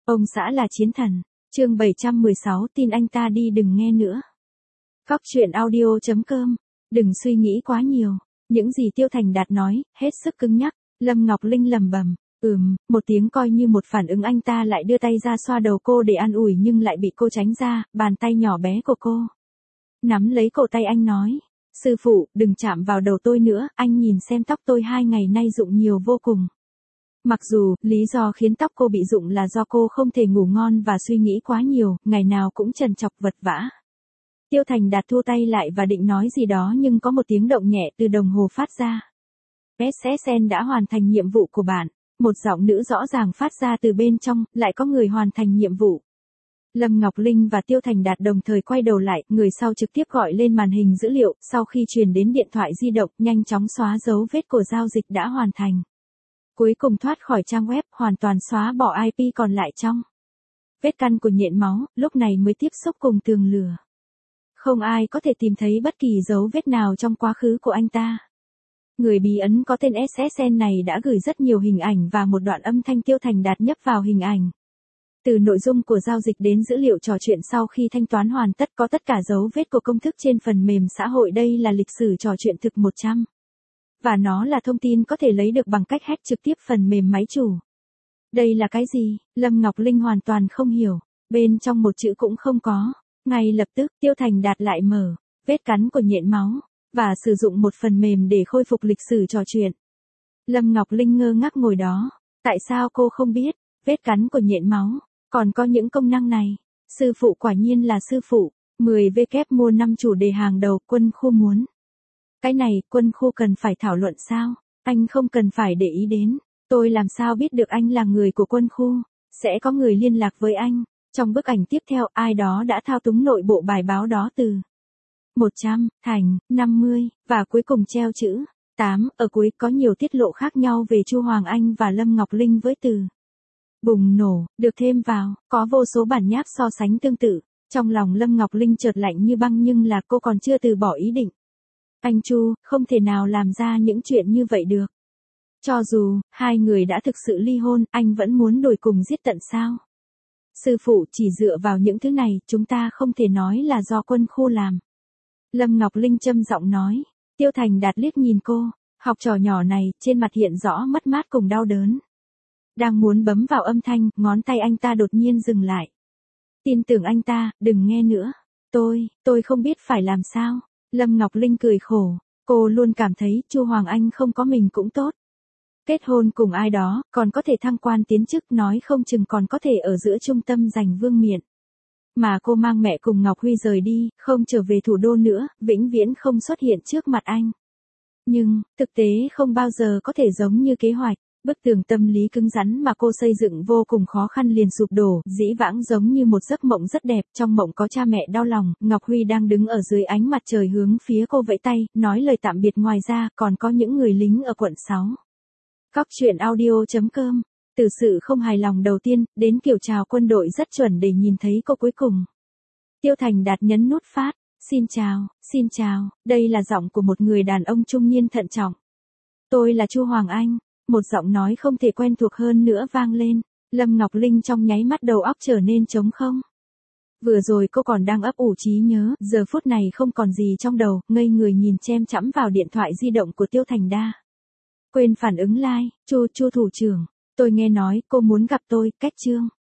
Ông xã là chiến thần. Chương 716, tin anh ta đi đừng nghe nữa. Cóc truyện audio.com. Đừng suy nghĩ quá nhiều. Những gì Tiêu Thành Đạt nói, hết sức cứng nhắc. Lâm Ngọc Linh lẩm bẩm. Một tiếng coi như một phản ứng, anh ta lại đưa tay ra xoa đầu cô để an ủi nhưng lại bị cô tránh ra, bàn tay nhỏ bé của cô nắm lấy cổ tay anh nói. Sư phụ, đừng chạm vào đầu tôi nữa, anh nhìn xem tóc tôi 2 ngày nay rụng nhiều vô cùng. Mặc dù, lý do khiến tóc cô bị rụng là do cô không thể ngủ ngon và suy nghĩ quá nhiều, ngày nào cũng trần trọc vật vã. Tiêu Thành Đạt thua tay lại và định nói gì đó nhưng có một tiếng động nhẹ từ đồng hồ phát ra. SSN đã hoàn thành nhiệm vụ của bạn. Một giọng nữ rõ ràng phát ra từ bên trong, lại có người hoàn thành nhiệm vụ. Lâm Ngọc Linh và Tiêu Thành Đạt đồng thời quay đầu lại, người sau trực tiếp gọi lên màn hình dữ liệu, sau khi truyền đến điện thoại di động, nhanh chóng xóa dấu vết của giao dịch đã hoàn thành. Cuối cùng thoát khỏi trang web, hoàn toàn xóa bỏ IP còn lại trong vết căn của nhện máu, lúc này mới tiếp xúc cùng tường lửa. Không ai có thể tìm thấy bất kỳ dấu vết nào trong quá khứ của anh ta. Người bí ẩn có tên SSN này đã gửi rất nhiều hình ảnh và một đoạn âm thanh. Tiêu Thành Đạt nhấp vào hình ảnh. Từ nội dung của giao dịch đến dữ liệu trò chuyện sau khi thanh toán hoàn tất, có tất cả dấu vết của công thức trên phần mềm xã hội. Đây là lịch sử trò chuyện thực 100. Và nó là thông tin có thể lấy được bằng cách hack trực tiếp phần mềm máy chủ. Đây là cái gì? Lâm Ngọc Linh hoàn toàn không hiểu. Bên trong một chữ cũng không có. Ngay lập tức, Tiêu Thành Đạt lại mở vết cắn của nhện máu và sử dụng một phần mềm để khôi phục lịch sử trò chuyện. Lâm Ngọc Linh ngơ ngác ngồi đó. Tại sao cô không biết? Vết cắn của nhện máu còn có những công năng này. Sư phụ quả nhiên là sư phụ. 10W mua 5 chủ đề hàng đầu. Quân khu muốn. Cái này, Quân khu cần phải thảo luận sao? Anh không cần phải để ý đến. Tôi làm sao biết được anh là người của Quân khu? Sẽ có người liên lạc với anh. Trong bức ảnh tiếp theo, ai đó đã thao túng nội bộ bài báo đó từ 100, thành, 50, và cuối cùng treo chữ 8, ở cuối có nhiều tiết lộ khác nhau về Chu Hoàng Anh và Lâm Ngọc Linh với từ bùng nổ, được thêm vào, có vô số bản nháp so sánh tương tự. Trong lòng Lâm Ngọc Linh chợt lạnh như băng nhưng là cô còn chưa từ bỏ ý định. Anh Chu, không thể nào làm ra những chuyện như vậy được. Cho dù, hai người đã thực sự ly hôn, anh vẫn muốn đuổi cùng giết tận sao? Sư phụ, chỉ dựa vào những thứ này, chúng ta không thể nói là do Quân khu làm. Lâm Ngọc Linh trầm giọng nói. Tiêu Thành Đạt liếc nhìn cô. Học trò nhỏ này, trên mặt hiện rõ mất mát cùng đau đớn. Đang muốn bấm vào âm thanh, ngón tay anh ta đột nhiên dừng lại. Tin tưởng anh ta, đừng nghe nữa. Tôi không biết phải làm sao. Lâm Ngọc Linh cười khổ. Cô luôn cảm thấy Chu Hoàng Anh không có mình cũng tốt. Kết hôn cùng ai đó, còn có thể thăng quan tiến chức, nói không chừng còn có thể ở giữa trung tâm giành vương miện. Mà cô mang mẹ cùng Ngọc Huy rời đi, không trở về thủ đô nữa, vĩnh viễn không xuất hiện trước mặt anh. Nhưng, thực tế không bao giờ có thể giống như kế hoạch. Bức tường tâm lý cứng rắn mà cô xây dựng vô cùng khó khăn liền sụp đổ, dĩ vãng giống như một giấc mộng rất đẹp. Trong mộng có cha mẹ đau lòng, Ngọc Huy đang đứng ở dưới ánh mặt trời hướng phía cô vẫy tay, nói lời tạm biệt. Ngoài ra, còn có những người lính ở quận 6. Cóc truyện audio.com. Từ sự không hài lòng đầu tiên, đến kiểu chào quân đội rất chuẩn để nhìn thấy cô cuối cùng. Tiêu Thành Đạt nhấn nút phát. Xin chào, đây là giọng của một người đàn ông trung niên thận trọng. Tôi là Chu Hoàng Anh. Một giọng nói không thể quen thuộc hơn nữa vang lên. Lâm Ngọc Linh trong nháy mắt đầu óc trở nên trống không. Vừa rồi cô còn đang ấp ủ trí nhớ, giờ phút này không còn gì trong đầu, ngây người nhìn chăm chăm vào điện thoại di động của Tiêu Thành Đa. Quên phản ứng like. Chu thủ trưởng, tôi nghe nói cô muốn gặp tôi. Cách chương